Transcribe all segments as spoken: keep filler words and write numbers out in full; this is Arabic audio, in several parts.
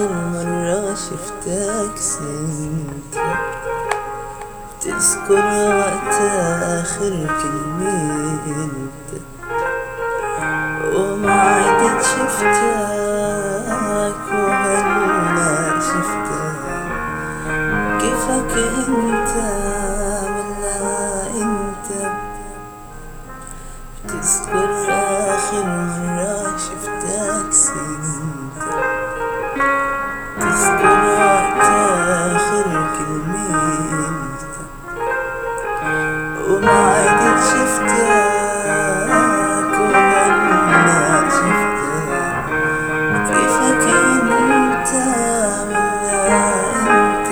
آخر مرة شفتك سنت، تذكر وقت آخر كلمتك وما عدت شفتك وهلا شفتك. كيفك انت ولا انت بتذكر آخر مرة شفتك سنت، تذكر وقت آخر كلمتك وما عدت شفتك وهلا شفتك. كيفك انت ولا انت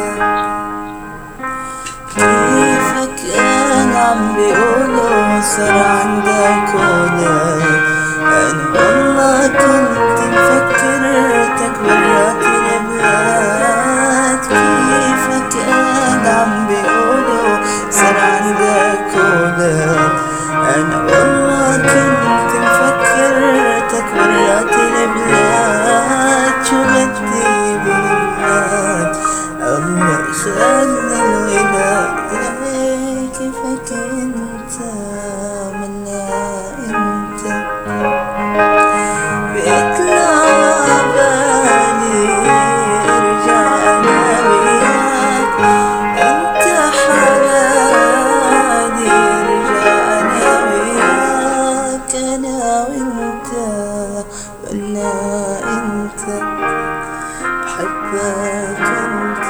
كيفك انا عم بيقولوا صار عندك ولد. انا والله كنت مفكرتك برات البلاد. كيفك انا عم بيقولوا صار عندك ولد. انا والله كنت مفكرتك برات البلاد. شو بدي بالبلاد الله خلى الولاد. كيفك انت منا انت بيطلع بالي ارجع انا وياك. انت حالي ارجع انا وياك. انا وانت منا انت بحبك انت